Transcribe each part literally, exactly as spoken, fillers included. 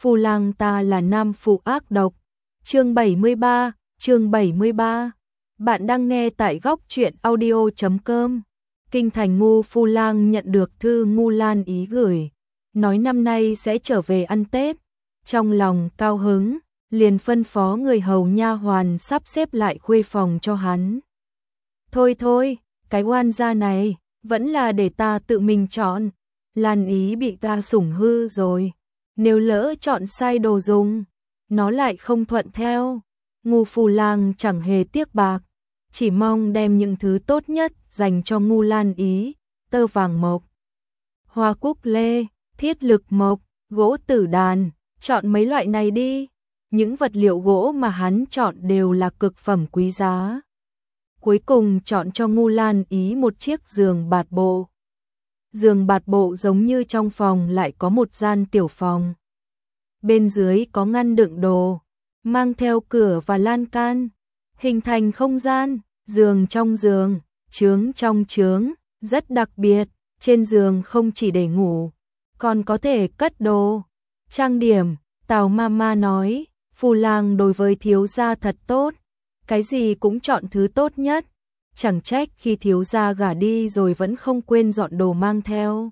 Phu lang ta là nam phụ ác độc. Chương bảy mươi ba, chương bảy mươi ba. Bạn đang nghe tại góc truyện audio chấm com. Kinh thành Ngô Phu Lang nhận được thư Ngô Lan Ý gửi, nói năm nay sẽ trở về ăn Tết. Trong lòng cao hứng, liền phân phó người hầu nha hoàn sắp xếp lại khuê phòng cho hắn. Thôi thôi, cái oan gia này, vẫn là để ta tự mình chọn. Lan Ý bị ta sủng hư rồi. Nếu lỡ chọn sai đồ dùng, nó lại không thuận theo. Ngô Phu Lang chẳng hề tiếc bạc, chỉ mong đem những thứ tốt nhất dành cho Ngô Lan Ý, tơ vàng mộc, hoa cúc lê, thiết lực mộc, gỗ tử đàn, chọn mấy loại này đi. Những vật liệu gỗ mà hắn chọn đều là cực phẩm quý giá. Cuối cùng chọn cho Ngô Lan Ý một chiếc giường bạt bộ. Giường bạt bộ giống như trong phòng lại có một gian tiểu phòng. Bên dưới có ngăn đựng đồ, mang theo cửa và lan can, hình thành không gian, giường trong giường, chướng trong chướng, rất đặc biệt. Trên giường không chỉ để ngủ, còn có thể cất đồ, trang điểm. Tào Mama nói, Phu Lang đối với thiếu gia thật tốt, cái gì cũng chọn thứ tốt nhất. Chẳng trách khi thiếu gia gả đi rồi vẫn không quên dọn đồ mang theo.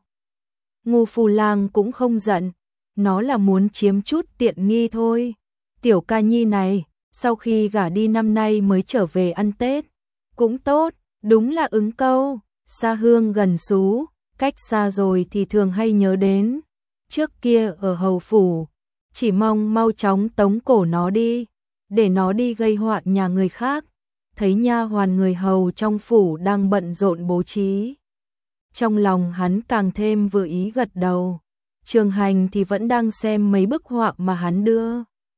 Ngô Phu Lang cũng không giận, nó là muốn chiếm chút tiện nghi thôi. Tiểu ca nhi này, sau khi gả đi năm nay mới trở về ăn Tết, cũng tốt, đúng là ứng câu, xa hương gần xú, cách xa rồi thì thường hay nhớ đến. Trước kia ở hầu phủ, chỉ mong mau chóng tống cổ nó đi, để nó đi gây họa nhà người khác. Thấy nha hoàn người hầu trong phủ đang bận rộn bố trí, trong lòng hắn càng thêm vừa ý gật đầu. Trường Hành thì vẫn đang xem mấy bức họa mà hắn đưa.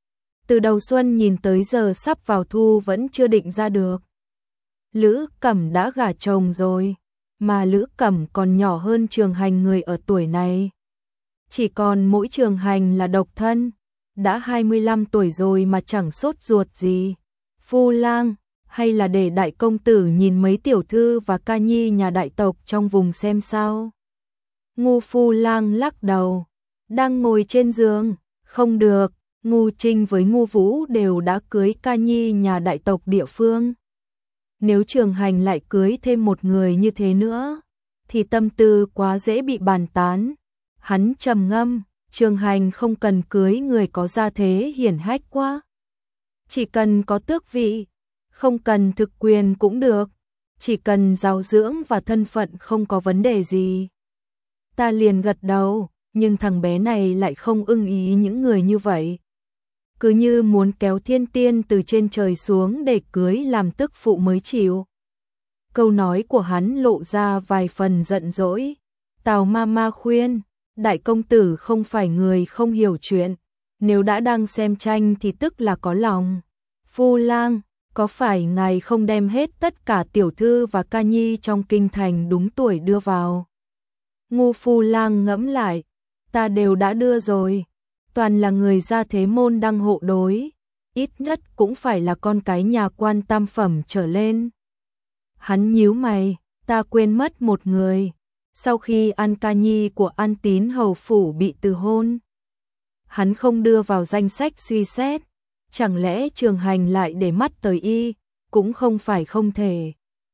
Từ đầu xuân nhìn tới giờ sắp vào thu vẫn chưa định ra được. Lữ Cẩm đã gả chồng rồi, mà Lữ Cẩm còn nhỏ hơn Trường Hành người ở tuổi này. Chỉ còn mỗi Trường Hành là độc thân, đã hai mươi lăm tuổi rồi mà chẳng sốt ruột gì. Phu Lang, hay là để đại công tử nhìn mấy tiểu thư và ca nhi nhà đại tộc trong vùng xem sao? Ngô Phu Lang lắc đầu, đang ngồi trên giường, không được, Ngô Trinh với Ngô Vũ đều đã cưới ca nhi nhà đại tộc địa phương. Nếu Trường Hành lại cưới thêm một người như thế nữa, thì tâm tư quá dễ bị bàn tán. Hắn trầm ngâm, Trường Hành không cần cưới người có gia thế hiển hách quá. Chỉ cần có tước vị, không cần thực quyền cũng được, chỉ cần giáo dưỡng và thân phận không có vấn đề gì. Ta liền gật đầu, nhưng thằng bé này lại không ưng ý những người như vậy. Cứ như muốn kéo thiên tiên từ trên trời xuống để cưới làm tức phụ mới chịu. Câu nói của hắn lộ ra vài phần giận dỗi. Tào Mama khuyên, đại công tử không phải người không hiểu chuyện, nếu đã đang xem tranh thì tức là có lòng. Phu Lang, có phải ngài không đem hết tất cả tiểu thư và ca nhi trong kinh thành đúng tuổi đưa vào? Ngô Phu Lang ngẫm lại, ta đều đã đưa rồi, toàn là người gia thế môn đăng hộ đối, ít nhất cũng phải là con cái nhà quan tam phẩm trở lên. Hắn nhíu mày, ta quên mất một người, sau khi An ca nhi của An Tín hầu phủ bị từ hôn, hắn không đưa vào danh sách suy xét. Chẳng lẽ Trường Hành lại để mắt tới y, cũng không phải không thể.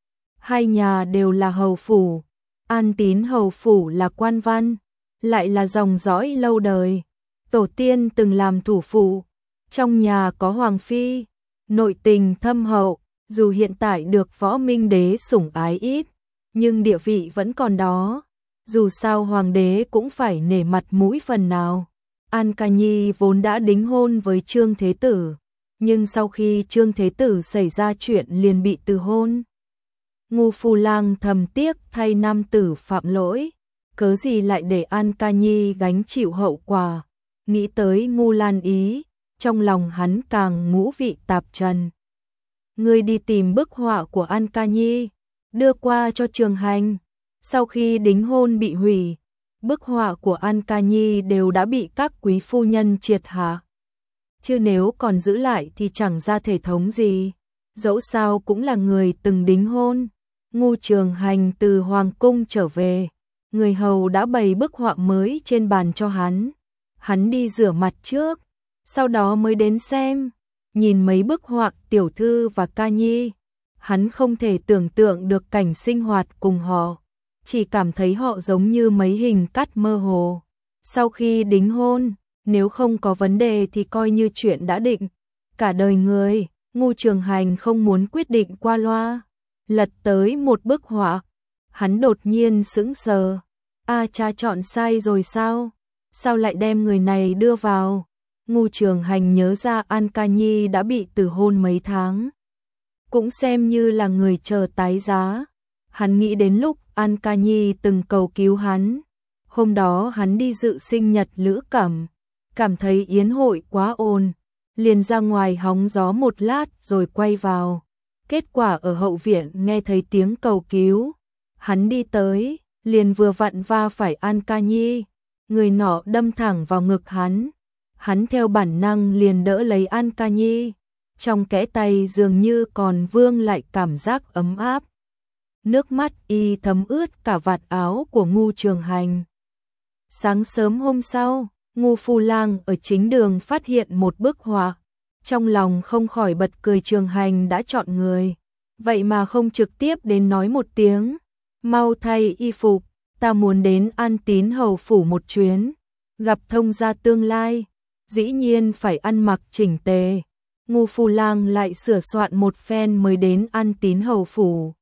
Hai nhà đều là hầu phủ, An Tín hầu phủ là quan văn, lại là dòng dõi lâu đời, tổ tiên từng làm thủ phủ, trong nhà có hoàng phi, nội tình thâm hậu, dù hiện tại được Võ Minh đế sủng ái ít, nhưng địa vị vẫn còn đó, dù sao hoàng đế cũng phải nể mặt mũi phần nào. An ca nhi vốn đã đính hôn với Trương Thế Tử, nhưng sau khi Trương Thế Tử xảy ra chuyện liền bị từ hôn. Ngô Phu Lang thầm tiếc thay nam tử phạm lỗi, cớ gì lại để An ca nhi gánh chịu hậu quả. Nghĩ tới Ngô Lan Ý, trong lòng hắn càng ngũ vị tạp trần. Ngươi đi tìm bức họa của An ca nhi, đưa qua cho Trường Hành. Sau khi đính hôn bị hủy, bức họa của An ca nhi đều đã bị các quý phu nhân triệt hạ. Chứ nếu còn giữ lại thì chẳng ra thể thống gì, dẫu sao cũng là người từng đính hôn. Ngô Trường Hành từ Hoàng cung trở về, người hầu đã bày bức họa mới trên bàn cho hắn. hắn đi rửa mặt trước, sau đó mới đến xem. Nhìn mấy bức họa tiểu thư và ca nhi, hắn không thể tưởng tượng được cảnh sinh hoạt cùng họ, chỉ cảm thấy họ giống như mấy hình cắt mơ hồ. Sau khi đính hôn, nếu không có vấn đề thì coi như chuyện đã định. Cả đời người, Ngô Trường Hành không muốn quyết định qua loa. Lật tới một bức họa, hắn đột nhiên sững sờ. A cha chọn sai rồi sao? Sao lại đem người này đưa vào? Ngô Trường Hành nhớ ra An Ca Nhi đã bị từ hôn mấy tháng, cũng xem như là người chờ tái giá. Hắn nghĩ đến lúc An Ca Nhi từng cầu cứu hắn. Hôm đó hắn đi dự sinh nhật Lữ Cẩm, cảm thấy yến hội quá ồn, liền ra ngoài hóng gió một lát rồi quay vào. Kết quả ở hậu viện nghe thấy tiếng cầu cứu. Hắn đi tới, liền vừa vặn va phải An Ca Nhi, người nọ đâm thẳng vào ngực hắn. Hắn theo bản năng liền đỡ lấy An Ca Nhi, trong kẽ tay dường như còn vương lại cảm giác ấm áp. Nước mắt y thấm ướt cả vạt áo của Ngô Trường Hành. Sáng sớm hôm sau, Ngô Phu Lang ở chính đường phát hiện một bức họa, trong lòng không khỏi bật cười. Trường Hành đã chọn người, vậy mà không trực tiếp đến nói một tiếng, mau thay y phục, ta muốn đến An Tín hầu phủ một chuyến, gặp thông gia tương lai, dĩ nhiên phải ăn mặc chỉnh tề. Ngô Phu Lang lại sửa soạn một phen mới đến An Tín hầu phủ.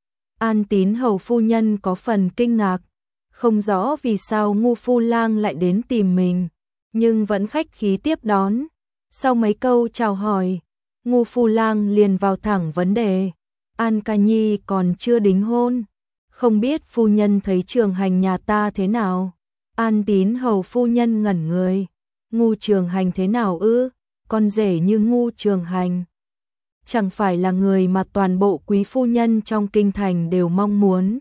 An Tín hầu phu nhân có phần kinh ngạc, không rõ vì sao Ngô Phu Lang lại đến tìm mình, nhưng vẫn khách khí tiếp đón. Sau mấy câu chào hỏi, Ngô Phu Lang liền vào thẳng vấn đề. An Ca Nhi còn chưa đính hôn, không biết phu nhân thấy Trường Hành nhà ta thế nào? An Tín hầu phu nhân ngẩn người. Ngô Trường Hành thế nào ư? Con rể như Ngô Trường Hành, chẳng phải là người mà toàn bộ quý phu nhân trong kinh thành đều mong muốn.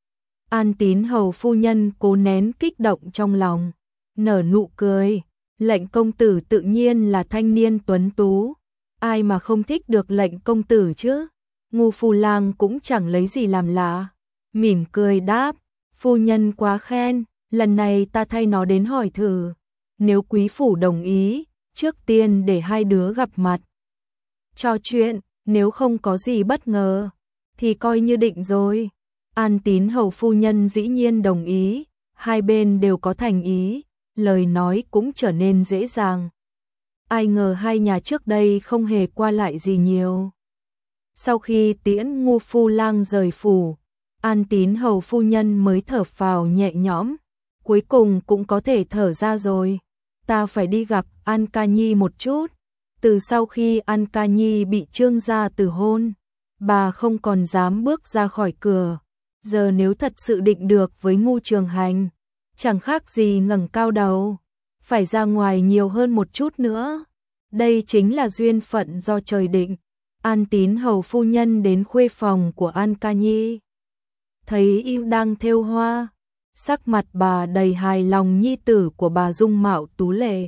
An Tín hầu phu nhân cố nén kích động trong lòng, nở nụ cười. Lệnh công tử tự nhiên là thanh niên tuấn tú, ai mà không thích được lệnh công tử chứ? Ngô Phu Lang cũng chẳng lấy gì làm lạ, mỉm cười đáp, phu nhân quá khen, lần này ta thay nó đến hỏi thử, nếu quý phủ đồng ý, trước tiên để hai đứa gặp mặt trò chuyện, nếu không có gì bất ngờ thì coi như định rồi. An Tín hầu phu nhân dĩ nhiên đồng ý, hai bên đều có thành ý, lời nói cũng trở nên dễ dàng. Ai ngờ hai nhà trước đây không hề qua lại gì nhiều. Sau khi tiễn Ngô Phu Lang rời phủ, An Tín hầu phu nhân mới thở phào nhẹ nhõm, cuối cùng cũng có thể thở ra rồi. Ta phải đi gặp An Ca Nhi một chút. Từ sau khi An Ca Nhi bị Trương gia từ hôn, bà không còn dám bước ra khỏi cửa. Giờ nếu thật sự định được với Ngô Trường Hành, chẳng khác gì ngẩng cao đầu, phải ra ngoài nhiều hơn một chút nữa. Đây chính là duyên phận do trời định. An Tín hầu phu nhân đến khuê phòng của An Ca Nhi, thấy y đang thêu hoa, sắc mặt bà đầy hài lòng. Nhi tử của bà dung mạo tú lệ,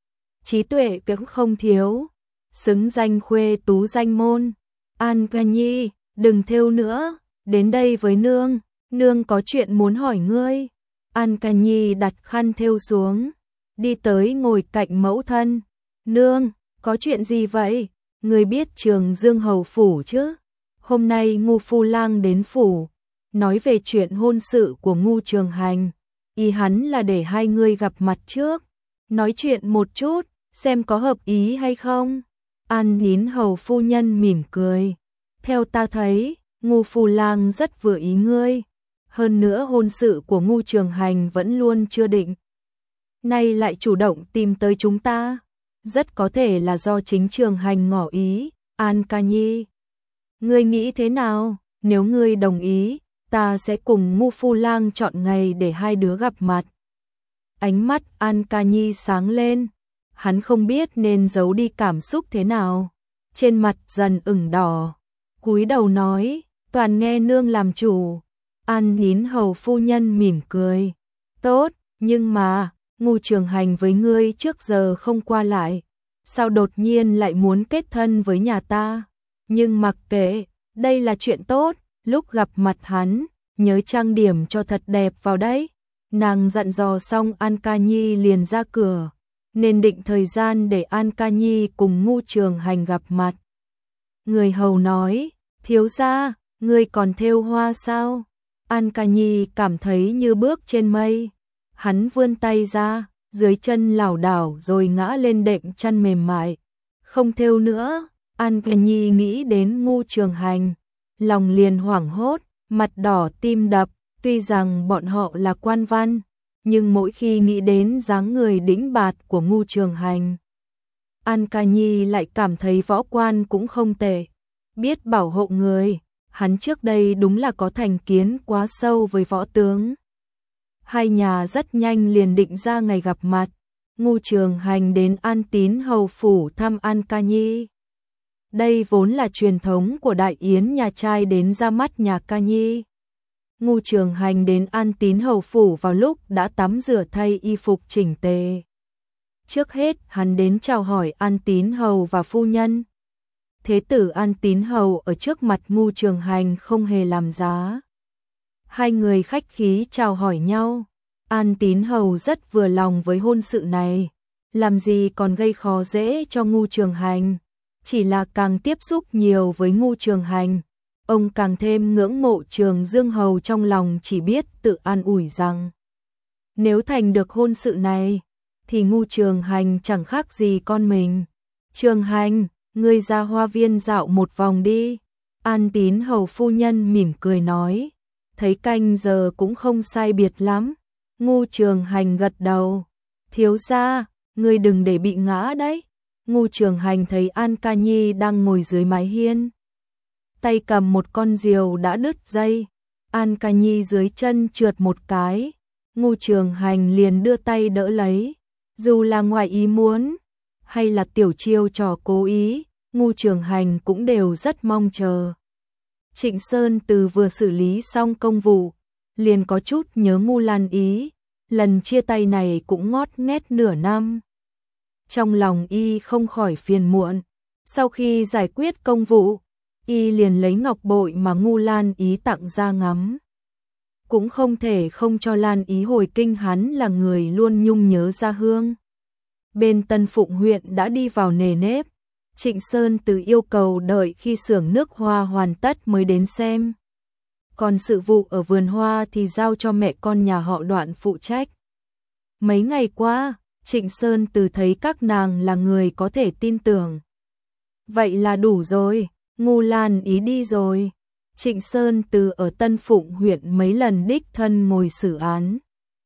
trí tuệ cũng không thiếu, xứng danh khuê tú danh môn. An Ca Nhi, đừng thêu nữa, đến đây với nương, nương có chuyện muốn hỏi ngươi. An Ca Nhi đặt khăn thêu xuống, đi tới ngồi cạnh mẫu thân. Nương, có chuyện gì vậy? Ngươi biết Trường Dương hầu phủ chứ? Hôm nay Ngô Phu Lang đến phủ, nói về chuyện hôn sự của Ngô Trường Hành, ý hắn là để hai người gặp mặt trước, nói chuyện một chút, xem có hợp ý hay không. An Tín hầu phu nhân mỉm cười, theo ta thấy, Ngô Phu Lang rất vừa ý ngươi, hơn nữa hôn sự của Ngô Trường Hành vẫn luôn chưa định, nay lại chủ động tìm tới chúng ta, rất có thể là do chính Trường Hành ngỏ ý. An Ca Nhi, ngươi nghĩ thế nào? Nếu ngươi đồng ý, ta sẽ cùng Ngô Phu Lang chọn ngày để hai đứa gặp mặt. Ánh mắt An Ca Nhi sáng lên, hắn không biết nên giấu đi cảm xúc thế nào, trên mặt dần ửng đỏ, cúi đầu nói, toàn nghe nương làm chủ. An Tín hầu phu nhân mỉm cười, tốt, nhưng mà Ngô Trường Hành với ngươi trước giờ không qua lại, sao đột nhiên lại muốn kết thân với nhà ta? Nhưng mặc kệ, đây là chuyện tốt, lúc gặp mặt hắn, nhớ trang điểm cho thật đẹp vào đấy. Nàng dặn dò xong An Ca Nhi liền ra cửa, nên định thời gian để An Ca Nhi cùng Ngu Trường Hành gặp mặt. Người hầu nói, thiếu gia, ngươi còn thêu hoa sao? An Ca Nhi cảm thấy như bước trên mây. Hắn vươn tay ra, dưới chân lảo đảo rồi ngã lên đệm chăn mềm mại. Không thêu nữa. An Ca Nhi nghĩ đến Ngu Trường Hành, lòng liền hoảng hốt, mặt đỏ tim đập. Tuy rằng bọn họ là quan văn, nhưng mỗi khi nghĩ đến dáng người đĩnh bạt của Ngu Trường Hành, An Ca Nhi lại cảm thấy võ quan cũng không tệ, biết bảo hộ người. Hắn trước đây đúng là có thành kiến quá sâu với võ tướng. Hai nhà rất nhanh liền định ra ngày gặp mặt. Ngu Trường Hành đến An Tín hầu phủ thăm An Ca Nhi. Đây vốn là truyền thống của đại yến nhà trai đến ra mắt nhà Ca Nhi. Ngu Trường Hành đến An Tín hầu phủ vào lúc đã tắm rửa thay y phục chỉnh tề. Trước hết hắn đến chào hỏi An Tín hầu và phu nhân. Thế tử An Tín hầu ở trước mặt Ngu Trường Hành không hề làm giá. Hai người khách khí chào hỏi nhau. An Tín hầu rất vừa lòng với hôn sự này, làm gì còn gây khó dễ cho Ngu Trường Hành, chỉ là càng tiếp xúc nhiều với Ngu Trường Hành, ông càng thêm ngưỡng mộ Trường Dương hầu, trong lòng chỉ biết tự an ủi rằng nếu thành được hôn sự này thì Ngu Trường Hành chẳng khác gì con mình. Trường Hành, ngươi ra hoa viên dạo một vòng đi. An Tín hầu phu nhân mỉm cười nói, thấy canh giờ cũng không sai biệt lắm. Ngu Trường Hành gật đầu, thiếu gia, ngươi đừng để bị ngã đấy. Ngu Trường Hành thấy An Ca Nhi đang ngồi dưới mái hiên, tay cầm một con diều đã đứt dây. An Ca Nhi dưới chân trượt một cái, Ngu Trường Hành liền đưa tay đỡ lấy. Dù là ngoài ý muốn hay là tiểu chiêu trò cố ý, Ngu Trường Hành cũng đều rất mong chờ. Trịnh Sơn Từ vừa xử lý xong công vụ, liền có chút nhớ Ngu Lan Ý, lần chia tay này cũng ngót nghét nửa năm. Trong lòng y không khỏi phiền muộn, sau khi giải quyết công vụ, y liền lấy ngọc bội mà Ngu Lan Ý tặng ra ngắm. Cũng không thể không cho Lan Ý hồi kinh, hắn là người luôn nhung nhớ gia hương. Bên Tân Phụng huyện đã đi vào nề nếp, Trịnh Sơn Từ yêu cầu đợi khi xưởng nước hoa hoàn tất mới đến xem. Còn sự vụ ở vườn hoa thì giao cho mẹ con nhà họ Đoạn phụ trách. Mấy ngày qua, Trịnh Sơn Từ thấy các nàng là người có thể tin tưởng. Vậy là đủ rồi, Ngu Lan Ý đi rồi. Trịnh Sơn Từ ở Tân Phụng huyện mấy lần đích thân ngồi xử án.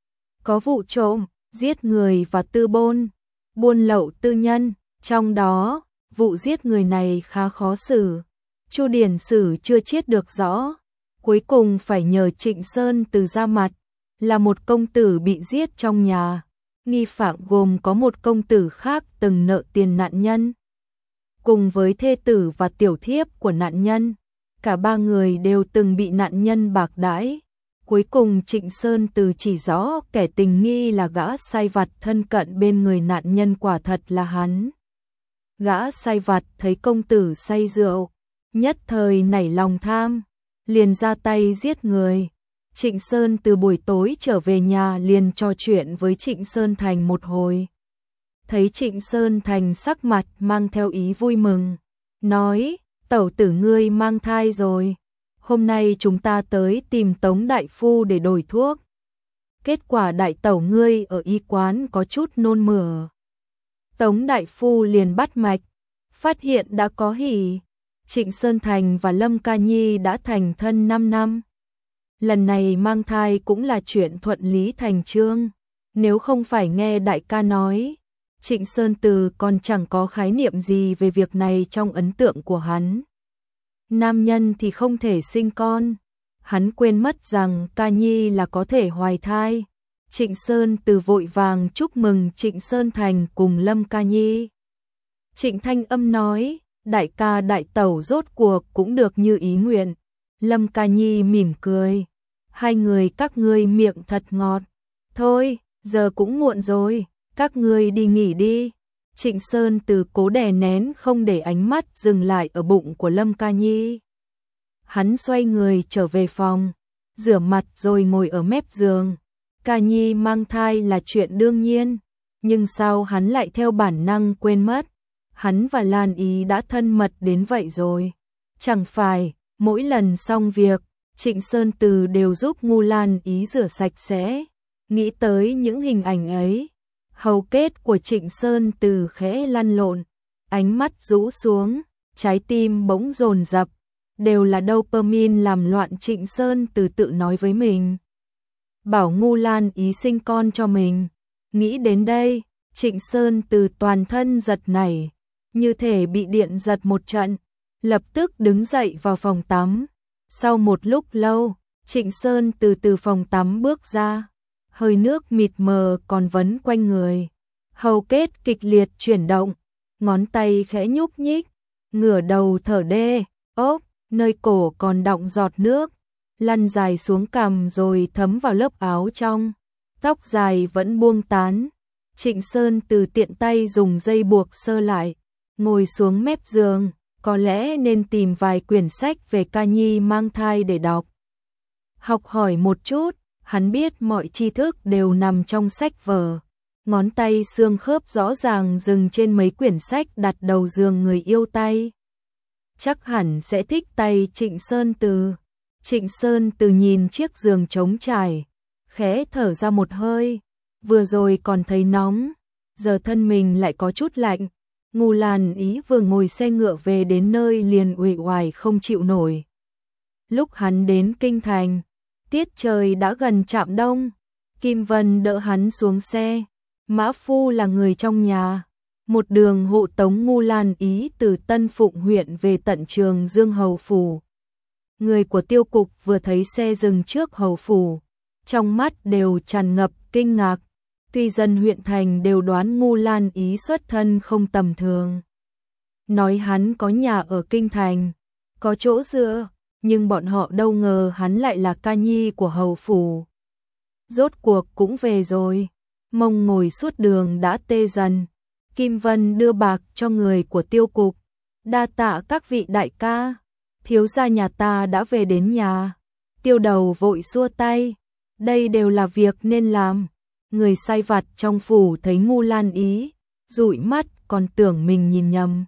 Có vụ trộm, giết người và tư bôn, buôn lậu tư nhân, trong đó, vụ giết người này khá khó xử. Chu điển sử chưa chiết được rõ, cuối cùng phải nhờ Trịnh Sơn Từ ra mặt, là một công tử bị giết trong nhà. Nghi phạm gồm có một công tử khác từng nợ tiền nạn nhân, cùng với thê tử và tiểu thiếp của nạn nhân. Cả ba người đều từng bị nạn nhân bạc đãi. Cuối cùng Trịnh Sơn Từ chỉ rõ kẻ tình nghi là gã sai vặt thân cận bên người nạn nhân quả thật là hắn. Gã sai vặt thấy công tử say rượu, nhất thời nảy lòng tham, liền ra tay giết người. Trịnh Sơn Từ buổi tối trở về nhà liền trò chuyện với Trịnh Sơn Thành một hồi. Thấy Trịnh Sơn Thành sắc mặt mang theo ý vui mừng, nói, tẩu tử ngươi mang thai rồi, hôm nay chúng ta tới tìm Tống đại phu để đổi thuốc. Kết quả đại tẩu ngươi ở y quán có chút nôn mửa. Tống đại phu liền bắt mạch, phát hiện đã có hỉ. Trịnh Sơn Thành và Lâm Ca Nhi đã thành thân năm năm. Lần này mang thai cũng là chuyện thuận lý thành chương. Nếu không phải nghe đại ca nói, Trịnh Sơn Từ còn chẳng có khái niệm gì về việc này trong ấn tượng của hắn. Nam nhân thì không thể sinh con, hắn quên mất rằng Ca Nhi là có thể hoài thai. Trịnh Sơn Từ vội vàng chúc mừng Trịnh Sơn Thành cùng Lâm Ca Nhi. Trịnh Thanh Âm nói, đại ca đại tẩu rốt cuộc cũng được như ý nguyện. Lâm Ca Nhi mỉm cười, hai người các ngươi miệng thật ngọt. Thôi, giờ cũng muộn rồi, các ngươi đi nghỉ đi. Trịnh Sơn Từ cố đè nén không để ánh mắt dừng lại ở bụng của Lâm Ca Nhi. Hắn xoay người trở về phòng, rửa mặt rồi ngồi ở mép giường. Ca Nhi mang thai là chuyện đương nhiên, nhưng sao hắn lại theo bản năng quên mất, hắn và Lan Ý đã thân mật đến vậy rồi. Chẳng phải, mỗi lần xong việc, Trịnh Sơn Từ đều giúp Ngu Lan Ý rửa sạch sẽ. Nghĩ tới những hình ảnh ấy, hầu kết của Trịnh Sơn Từ khẽ lăn lộn, ánh mắt rũ xuống, trái tim bỗng dồn dập, đều là dopamine làm loạn. Trịnh Sơn Từ tự nói với mình, bảo Ngu Lan Ý sinh con cho mình. Nghĩ đến đây, Trịnh Sơn Từ toàn thân giật nảy, như thể bị điện giật một trận, lập tức đứng dậy vào phòng tắm. Sau một lúc lâu, Trịnh Sơn Từ từ phòng tắm bước ra, hơi nước mịt mờ còn vấn quanh người, hầu kết kịch liệt chuyển động, ngón tay khẽ nhúc nhích, ngửa đầu thở đê, ốp, nơi cổ còn đọng giọt nước, lăn dài xuống cằm rồi thấm vào lớp áo trong, tóc dài vẫn buông tán. Trịnh Sơn Từ tiện tay dùng dây buộc sơ lại, ngồi xuống mép giường, có lẽ nên tìm vài quyển sách về ca nhi mang thai để đọc. Học hỏi một chút, hắn biết mọi tri thức đều nằm trong sách vở. Ngón tay xương khớp rõ ràng dừng trên mấy quyển sách đặt đầu giường người yêu tay. Chắc hẳn sẽ thích tay Trịnh Sơn Từ. Trịnh Sơn Từ nhìn chiếc giường trống trải, khẽ thở ra một hơi, vừa rồi còn thấy nóng, giờ thân mình lại có chút lạnh. Ngu Lan Ý vừa ngồi xe ngựa về đến nơi liền uể oải không chịu nổi. Lúc hắn đến kinh thành, tiết trời đã gần chạm đông, Kim Vân đỡ hắn xuống xe, Mã Phu là người trong nhà, một đường hộ tống Ngu Lan Ý từ Tân Phụng huyện về tận Trường Dương hầu phủ. Người của tiêu cục vừa thấy xe dừng trước hầu phủ, trong mắt đều tràn ngập kinh ngạc. Tuy dân huyện thành đều đoán Ngu Lan Ý xuất thân không tầm thường, nói hắn có nhà ở kinh thành, có chỗ dựa, nhưng bọn họ đâu ngờ hắn lại là ca nhi của hầu phủ. Rốt cuộc cũng về rồi, mông ngồi suốt đường đã tê dần. Kim Vân đưa bạc cho người của tiêu cục, đa tạ các vị đại ca, thiếu gia nhà ta đã về đến nhà. Tiêu đầu vội xua tay, đây đều là việc nên làm. Người sai vặt trong phủ thấy Ngu Lan Ý, dụi mắt còn tưởng mình nhìn nhầm.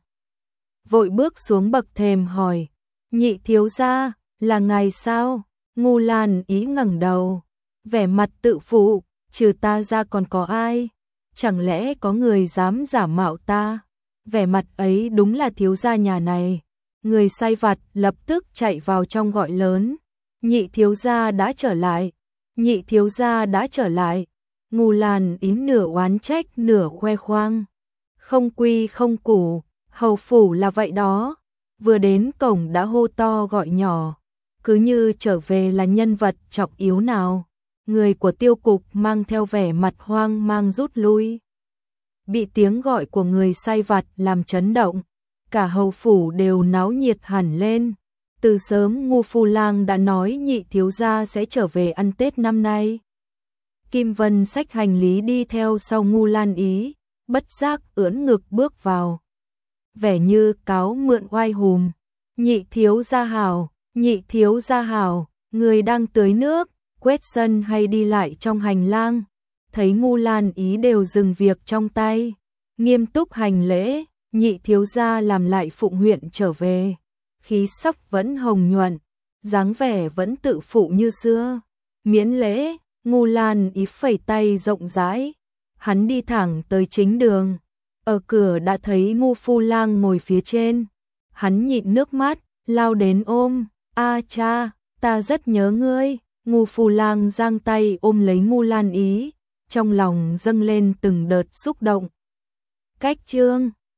Vội bước xuống bậc thềm hỏi, nhị thiếu gia, là ngài sao? Ngu Lan Ý ngẩng đầu, vẻ mặt tự phụ, trừ ta ra còn có ai? Chẳng lẽ có người dám giả mạo ta? Vẻ mặt ấy đúng là thiếu gia nhà này. Người sai vặt lập tức chạy vào trong gọi lớn, nhị thiếu gia đã trở lại, nhị thiếu gia đã trở lại. Ngu Lan Ý nửa oán trách nửa khoe khoang, không quy không củ, hầu phủ là vậy đó. Vừa đến cổng đã hô to gọi nhỏ, cứ như trở về là nhân vật trọng yếu nào. Người của tiêu cục mang theo vẻ mặt hoang mang rút lui. Bị tiếng gọi của người sai vặt làm chấn động, cả hầu phủ đều náo nhiệt hẳn lên. Từ sớm Ngu Phu Lang đã nói nhị thiếu gia sẽ trở về ăn Tết năm nay. Kim Vân xách hành lý đi theo sau Ngu Lan Ý, bất giác ưỡn ngực bước vào. Vẻ như cáo mượn oai hùm, nhị thiếu gia hảo, nhị thiếu gia hảo, người đang tưới nước, quét sân hay đi lại trong hành lang. Thấy Ngu Lan Ý đều dừng việc trong tay, nghiêm túc hành lễ, nhị thiếu gia làm lại Phụng huyện trở về. Khí sắc vẫn hồng nhuận, dáng vẻ vẫn tự phụ như xưa. Miễn lễ, Ngu Lan Ý phẩy tay rộng rãi, hắn đi thẳng tới chính đường. Ở cửa đã thấy Ngu Phu Lang ngồi phía trên, hắn nhịn nước mắt, lao đến ôm, a cha, ta rất nhớ ngươi. Ngu Phu Lang giang tay ôm lấy Ngu Lan Ý, trong lòng dâng lên từng đợt xúc động. Cách chương